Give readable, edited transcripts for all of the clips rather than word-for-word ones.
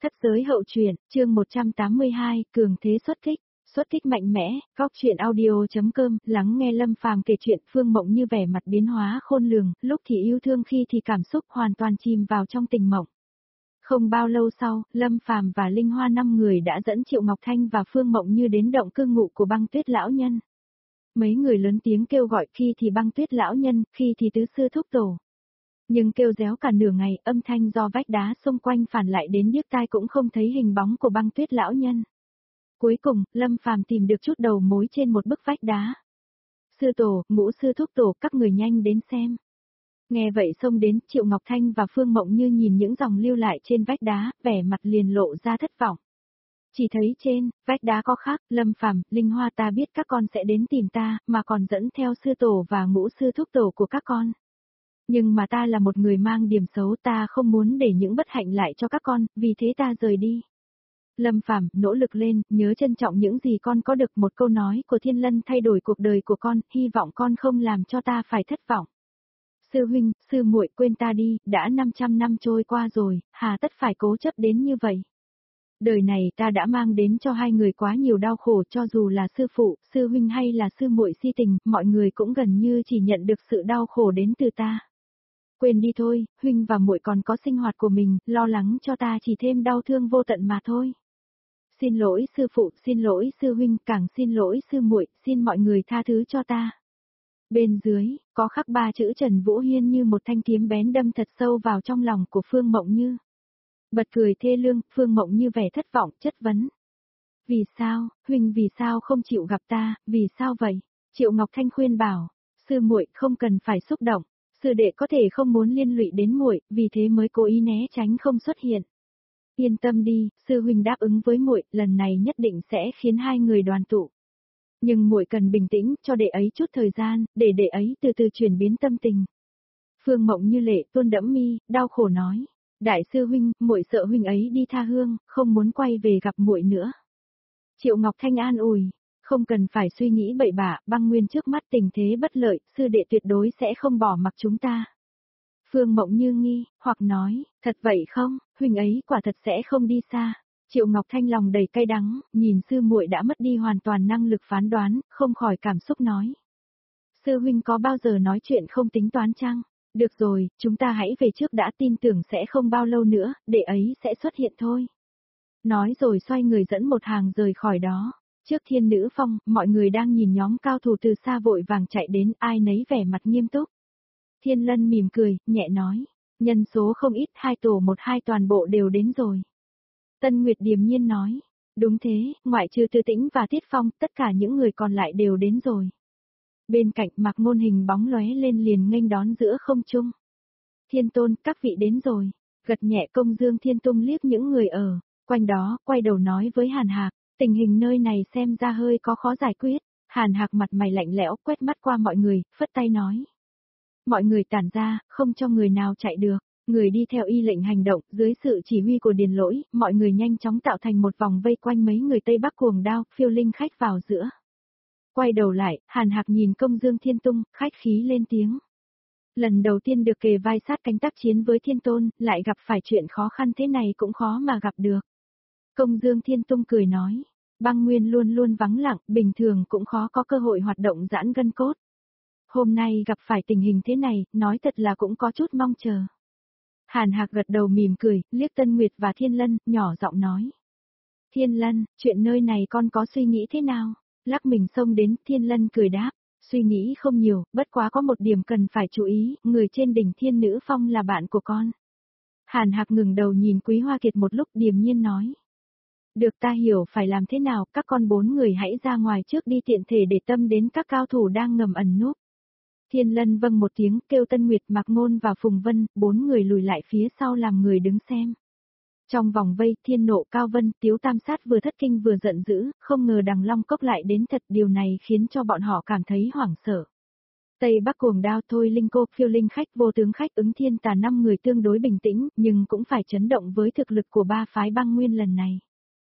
Thất giới hậu truyện, chương 182, cường thế xuất kích mạnh mẽ, góc truyện audio.com, lắng nghe Lâm Phàm kể chuyện. Phương Mộng Như vẻ mặt biến hóa khôn lường, lúc thì yêu thương khi thì cảm xúc hoàn toàn chìm vào trong tình mộng. Không bao lâu sau, Lâm Phàm và Linh Hoa 5 người đã dẫn Triệu Ngọc Thanh và Phương Mộng Như đến động cư ngụ của Băng Tuyết lão nhân. Mấy người lớn tiếng kêu gọi, khi thì Băng Tuyết lão nhân, khi thì tứ sư thúc tổ. Nhưng kêu réo cả nửa ngày, âm thanh do vách đá xung quanh phản lại đến điếc tai cũng không thấy hình bóng của Băng Tuyết lão nhân. Cuối cùng, Lâm Phàm tìm được chút đầu mối trên một bức vách đá. Sư tổ, ngũ sư thúc tổ, các người nhanh đến xem. Nghe vậy xông đến, Triệu Ngọc Thanh và Phương Mộng Như nhìn những dòng lưu lại trên vách đá, vẻ mặt liền lộ ra thất vọng. Chỉ thấy trên vách đá có khắc, Lâm Phàm, Linh Hoa, ta biết các con sẽ đến tìm ta, mà còn dẫn theo sư tổ và ngũ sư thúc tổ của các con. Nhưng mà ta là một người mang điểm xấu, ta không muốn để những bất hạnh lại cho các con, vì thế ta rời đi. Lâm Phàm, nỗ lực lên, nhớ trân trọng những gì con có được. Một câu nói của Thiên Lân thay đổi cuộc đời của con, hy vọng con không làm cho ta phải thất vọng. Sư huynh, sư muội, quên ta đi, đã 500 năm trôi qua rồi, hà tất phải cố chấp đến như vậy. Đời này ta đã mang đến cho hai người quá nhiều đau khổ, cho dù là sư phụ, sư huynh hay là sư muội si tình, mọi người cũng gần như chỉ nhận được sự đau khổ đến từ ta. Quên đi thôi, huynh và muội còn có sinh hoạt của mình, lo lắng cho ta chỉ thêm đau thương vô tận mà thôi. Xin lỗi sư phụ, xin lỗi sư huynh, càng xin lỗi sư muội, xin mọi người tha thứ cho ta. Bên dưới, có khắc 3 chữ Trần Vũ Hiên như một thanh kiếm bén đâm thật sâu vào trong lòng của Phương Mộng Như. Bật cười thê lương, Phương Mộng Như vẻ thất vọng, chất vấn. Vì sao, huynh vì sao không chịu gặp ta, vì sao vậy? Triệu Ngọc Thanh khuyên bảo, sư muội không cần phải xúc động, sư đệ có thể không muốn liên lụy đến muội, vì thế mới cố ý né tránh không xuất hiện. Yên tâm đi, sư huynh đáp ứng với muội, lần này nhất định sẽ khiến hai người đoàn tụ. Nhưng muội cần bình tĩnh, cho đệ ấy chút thời gian, để đệ ấy từ từ chuyển biến tâm tình. Phương Mộng Như lệ tuôn đẫm mi, đau khổ nói, đại sư huynh, muội sợ huynh ấy đi tha hương, không muốn quay về gặp muội nữa. Triệu Ngọc Thanh an ủi, không cần phải suy nghĩ bậy bạ, Băng Nguyên trước mắt tình thế bất lợi, sư đệ tuyệt đối sẽ không bỏ mặc chúng ta. Phương Mộng Như nghi, hoặc nói, thật vậy không, huynh ấy quả thật sẽ không đi xa. Triệu Ngọc Thanh lòng đầy cay đắng, nhìn sư muội đã mất đi hoàn toàn năng lực phán đoán, không khỏi cảm xúc nói. Sư huynh có bao giờ nói chuyện không tính toán chăng? Được rồi, chúng ta hãy về trước đã, tin tưởng sẽ không bao lâu nữa, đệ ấy sẽ xuất hiện thôi. Nói rồi xoay người dẫn một hàng rời khỏi đó. Trước Thiên Nữ Phong, mọi người đang nhìn nhóm cao thủ từ xa vội vàng chạy đến, ai nấy vẻ mặt nghiêm túc. Thiên Lân mỉm cười, nhẹ nói, nhân số không ít, 2 tổ 1-2 toàn bộ đều đến rồi. Tân Nguyệt điềm nhiên nói, đúng thế, ngoại trừ Tư Tĩnh và Tiết Phong, tất cả những người còn lại đều đến rồi. Bên cạnh Mạc Ngôn hình bóng lóe lên liền nghênh đón giữa không trung. Thiên Tôn, các vị đến rồi. Gật nhẹ Công Dương Thiên Tung liếc những người ở quanh đó, quay đầu nói với Hàn Hạc, tình hình nơi này xem ra hơi có khó giải quyết. Hàn Hạc mặt mày lạnh lẽo, quét mắt qua mọi người, phất tay nói. Mọi người tản ra, không cho người nào chạy được. Người đi theo y lệnh hành động, dưới sự chỉ huy của Điền Lỗi, mọi người nhanh chóng tạo thành một vòng vây quanh mấy người Tây Bắc cuồng đao, Phiêu Linh khách vào giữa. Quay đầu lại, Hàn Hạc nhìn Công Dương Thiên Tung, khách khí lên tiếng. Lần đầu tiên được kề vai sát cánh tác chiến với Thiên Tôn, lại gặp phải chuyện khó khăn thế này cũng khó mà gặp được. Công Dương Thiên Tung cười nói, Băng Nguyên luôn luôn vắng lặng, bình thường cũng khó có cơ hội hoạt động giãn gân cốt. Hôm nay gặp phải tình hình thế này, nói thật là cũng có chút mong chờ. Hàn Hạc gật đầu mỉm cười, liếc Tân Nguyệt và Thiên Lân, nhỏ giọng nói. Thiên Lân, chuyện nơi này con có suy nghĩ thế nào? Lắc mình xông đến, Thiên Lân cười đáp, suy nghĩ không nhiều, bất quá có một điểm cần phải chú ý, người trên đỉnh Thiên Nữ Phong là bạn của con. Hàn Hạc ngừng đầu nhìn Quý Hoa Kiệt một lúc điềm nhiên nói. Được, ta hiểu phải làm thế nào, các con 4 người hãy ra ngoài trước đi, tiện thể để tâm đến các cao thủ đang ngầm ẩn núp. Thiên Lân vâng một tiếng, kêu Tân Nguyệt, Mạc Ngôn và Phùng Vân, 4 người lùi lại phía sau làm người đứng xem. Trong vòng vây, Thiên Nộ, Cao Vân, Tiếu Tam Sát vừa thất kinh vừa giận dữ, không ngờ Đằng Long Cốc lại đến thật, điều này khiến cho bọn họ cảm thấy hoảng sợ. Tây Bắc cuồng đao, Thôi Linh Cô, Phiêu Linh khách, Vô Tướng khách, Ứng Thiên Tà, 5 người tương đối bình tĩnh, nhưng cũng phải chấn động với thực lực của 3 phái Băng Nguyên lần này.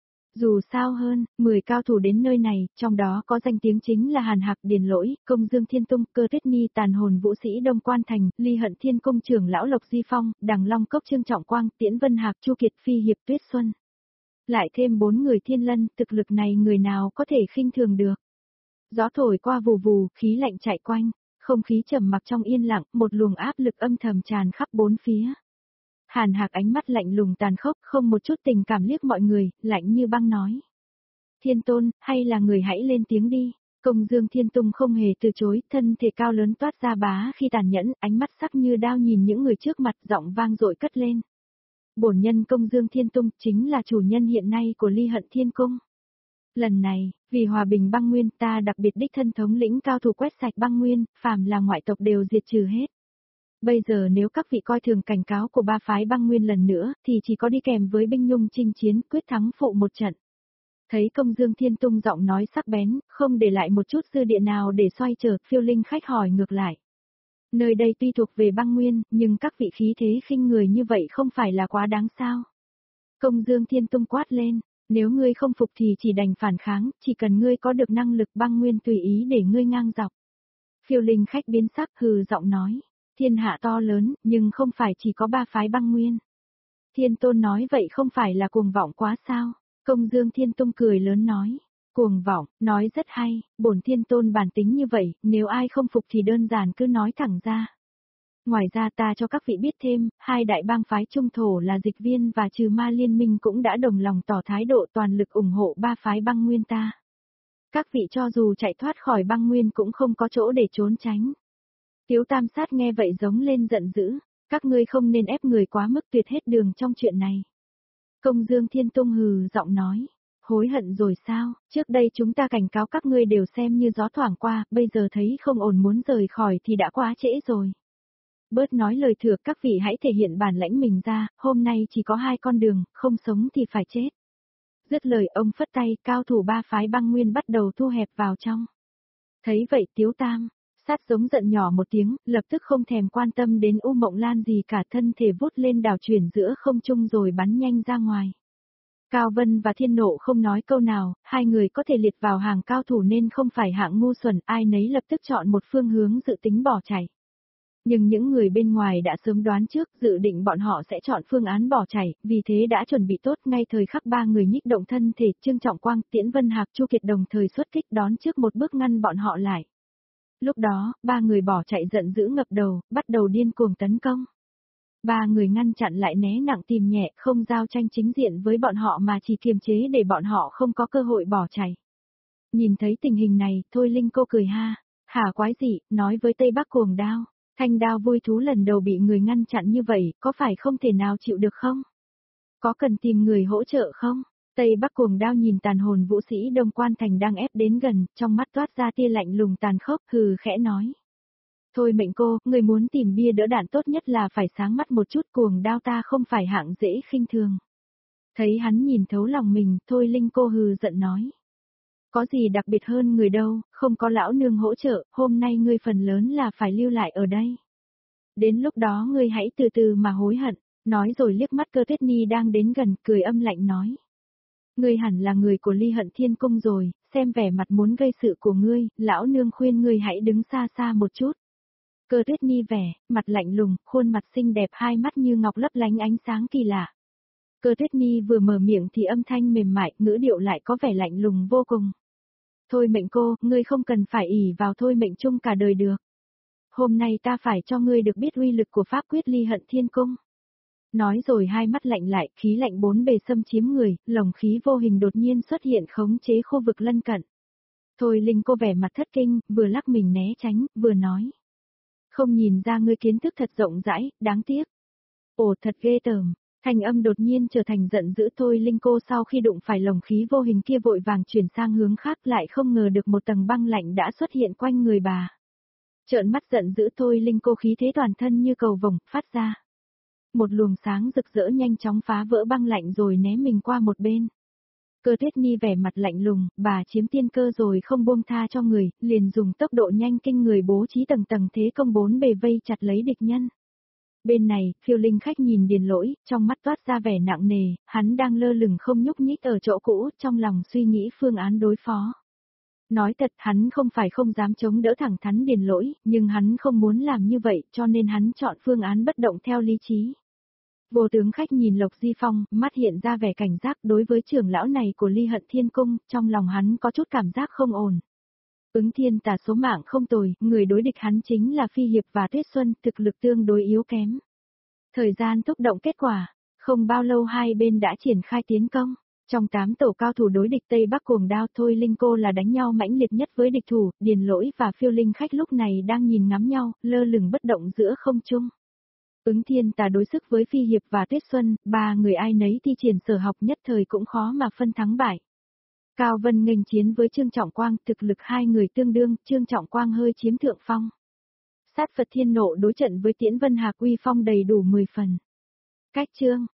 Dù sao hơn, 10 cao thủ đến nơi này, trong đó có danh tiếng chính là Hàn Hạc, Điền Lỗi, Công Dương Thiên Tung, Cơ Tuyết Nhi, Tàn Hồn Vũ Sĩ Đông Quan Thành, Ly Hận Thiên Cung trưởng lão Lộc Di Phong, Đằng Long Cốc Trương Trọng Quang, Tiễn Vân Hạc, Chu Kiệt, Phi Hiệp Tuyết Xuân. Lại thêm 4 người thiên lân, thực lực này người nào có thể khinh thường được. Gió thổi qua vù vù, khí lạnh chạy quanh, không khí trầm mặc trong yên lặng, một luồng áp lực âm thầm tràn khắp bốn phía. Hàn Hạc ánh mắt lạnh lùng tàn khốc, không một chút tình cảm liếc mọi người, lạnh như băng nói. Thiên Tôn, hay là người hãy lên tiếng đi. Công Dương Thiên Tung không hề từ chối, thân thể cao lớn toát ra bá khi tàn nhẫn, ánh mắt sắc như đao nhìn những người trước mặt, giọng vang dội cất lên. Bổn nhân Công Dương Thiên Tung chính là chủ nhân hiện nay của Ly Hận Thiên Cung. Lần này, vì hòa bình băng nguyên ta đặc biệt đích thân thống lĩnh cao thủ quét sạch băng nguyên, phàm là ngoại tộc đều diệt trừ hết. Bây giờ nếu các vị coi thường cảnh cáo của ba phái băng nguyên lần nữa, thì chỉ có đi kèm với binh nhung chinh chiến quyết thắng phụ một trận. Thấy Công Dương Thiên Tung giọng nói sắc bén, không để lại một chút dư địa nào để xoay trở, Phiêu Linh khách hỏi ngược lại. Nơi đây tuy thuộc về băng nguyên, nhưng các vị khí thế khinh người như vậy không phải là quá đáng sao? Công Dương Thiên Tung quát lên, nếu ngươi không phục thì chỉ đành phản kháng, chỉ cần ngươi có được năng lực băng nguyên tùy ý để ngươi ngang dọc. Phiêu Linh khách biến sắc hừ giọng nói, thiên hạ to lớn, nhưng không phải chỉ có ba phái băng nguyên. Thiên Tôn nói vậy không phải là cuồng vọng quá sao? Công Dương Thiên Tung cười lớn nói, cuồng vọng, nói rất hay, bổn Thiên Tôn bản tính như vậy, nếu ai không phục thì đơn giản cứ nói thẳng ra. Ngoài ra ta cho các vị biết thêm, hai đại bang phái trung thổ là Dịch Viên và Trừ Ma Liên Minh cũng đã đồng lòng tỏ thái độ toàn lực ủng hộ ba phái băng nguyên ta. Các vị cho dù chạy thoát khỏi băng nguyên cũng không có chỗ để trốn tránh. Tiếu Tam Sát nghe vậy giống lên giận dữ, các ngươi không nên ép người quá mức tuyệt hết đường trong chuyện này. Công Dương Thiên Tung hừ giọng nói, hối hận rồi sao, trước đây chúng ta cảnh cáo các ngươi đều xem như gió thoảng qua, bây giờ thấy không ổn muốn rời khỏi thì đã quá trễ rồi. Bớt nói lời thừa, các vị hãy thể hiện bản lãnh mình ra, hôm nay chỉ có hai con đường, không sống thì phải chết. Dứt lời ông phất tay, cao thủ ba phái băng nguyên bắt đầu thu hẹp vào trong. Thấy vậy Tiếu Tam Sát giống giận nhỏ một tiếng, lập tức không thèm quan tâm đến U Mộng Lan gì cả, thân thể vút lên đảo chuyển giữa không trung rồi bắn nhanh ra ngoài. Cao Vân và Thiên Nộ không nói câu nào, hai người có thể liệt vào hàng cao thủ nên không phải hạng ngu xuẩn, ai nấy lập tức chọn một phương hướng dự tính bỏ chạy. Nhưng những người bên ngoài đã sớm đoán trước, dự định bọn họ sẽ chọn phương án bỏ chạy, vì thế đã chuẩn bị tốt ngay thời khắc ba người nhích động thân thể, Trương Trọng Quang, Tiễn Vân Hạc, Chu Kiệt đồng thời xuất kích đón trước một bước ngăn bọn họ lại. Lúc đó, ba người bỏ chạy giận dữ ngập đầu, bắt đầu điên cuồng tấn công. Ba người ngăn chặn lại né nặng tìm nhẹ, không giao tranh chính diện với bọn họ mà chỉ kiềm chế để bọn họ không có cơ hội bỏ chạy. Nhìn thấy tình hình này, Thôi Linh cô cười ha, hả quái dị, nói với Tây Bắc Cuồng Đao, Thanh Đao vui thú lần đầu bị người ngăn chặn như vậy, có phải không thể nào chịu được không? Có cần tìm người hỗ trợ không? Tây Bắc Cuồng Đao nhìn tàn hồn vũ sĩ Đông Quan Thành đang ép đến gần, trong mắt toát ra tia lạnh lùng tàn khốc, hừ khẽ nói. Thôi mệnh cô, người muốn tìm bia đỡ đạn tốt nhất là phải sáng mắt một chút, Cuồng Đao ta không phải hạng dễ khinh thường. Thấy hắn nhìn thấu lòng mình, Thôi Linh cô hừ giận nói. Có gì đặc biệt hơn người đâu, không có lão nương hỗ trợ, hôm nay ngươi phần lớn là phải lưu lại ở đây. Đến lúc đó ngươi hãy từ từ mà hối hận, nói rồi liếc mắt Cơ Tuyết Nhi đang đến gần, cười âm lạnh nói. Ngươi hẳn là người của Ly Hận Thiên Cung rồi, xem vẻ mặt muốn gây sự của ngươi, lão nương khuyên ngươi hãy đứng xa xa một chút. Cơ Tuyết Nhi vẻ, mặt lạnh lùng, khuôn mặt xinh đẹp, hai mắt như ngọc lấp lánh ánh sáng kỳ lạ. Cơ Tuyết Nhi vừa mở miệng thì âm thanh mềm mại, ngữ điệu lại có vẻ lạnh lùng vô cùng. Thôi mệnh cô, ngươi không cần phải ỷ vào thôi mệnh chung cả đời được. Hôm nay ta phải cho ngươi được biết uy lực của pháp quyết Ly Hận Thiên Cung. Nói rồi hai mắt lạnh lại, khí lạnh bốn bề xâm chiếm người, lồng khí vô hình đột nhiên xuất hiện khống chế khu vực lân cận. Thôi Linh cô vẻ mặt thất kinh, vừa lắc mình né tránh, vừa nói. Không nhìn ra ngươi kiến thức thật rộng rãi, đáng tiếc. Ồ thật ghê tởm, thanh âm đột nhiên trở thành giận dữ. Thôi Linh cô sau khi đụng phải lồng khí vô hình kia vội vàng chuyển sang hướng khác, lại không ngờ được một tầng băng lạnh đã xuất hiện quanh người bà. Trợn mắt giận dữ, Thôi Linh cô khí thế toàn thân như cầu vồng, phát ra. Một luồng sáng rực rỡ nhanh chóng phá vỡ băng lạnh rồi ném mình qua một bên. Cơ Tuyết Nhi vẻ mặt lạnh lùng, bà chiếm tiên cơ rồi không buông tha cho người, liền dùng tốc độ nhanh kinh người bố trí tầng tầng thế công bốn bề vây chặt lấy địch nhân. Bên này, Phiêu Linh khách nhìn Điền Lỗi, trong mắt toát ra vẻ nặng nề, hắn đang lơ lửng không nhúc nhích ở chỗ cũ, trong lòng suy nghĩ phương án đối phó. Nói thật, hắn không phải không dám chống đỡ thẳng thắn Điền Lỗi, nhưng hắn không muốn làm như vậy, cho nên hắn chọn phương án bất động theo lý trí. Vô tướng khách nhìn Lộc Di Phong, mắt hiện ra vẻ cảnh giác đối với trưởng lão này của Ly Hận Thiên Cung, trong lòng hắn có chút cảm giác không ổn. Ứng Thiên Tà số mạng không tồi, người đối địch hắn chính là Phi Hiệp và Tuyết Xuân, thực lực tương đối yếu kém. Thời gian thúc động kết quả, không bao lâu hai bên đã triển khai tiến công. Trong 8 tổ cao thủ đối địch Tây Bắc cuồng đao Thôi Linh Cô là đánh nhau mãnh liệt nhất với địch thủ, Điền Lỗi và Phiêu Linh khách lúc này đang nhìn ngắm nhau, lơ lửng bất động giữa không trung. Ứng Thiên Tà đối sức với Phi Hiệp và Tuyết Xuân, ba người ai nấy thi triển sở học nhất thời cũng khó mà phân thắng bại. Cao Vân nghênh chiến với Trương Trọng Quang, thực lực hai người tương đương, Trương Trọng Quang hơi chiếm thượng phong. Sát Phật Thiên Nộ đối trận với Tiễn Vân Hạc uy phong đầy đủ 10 phần. Cách chương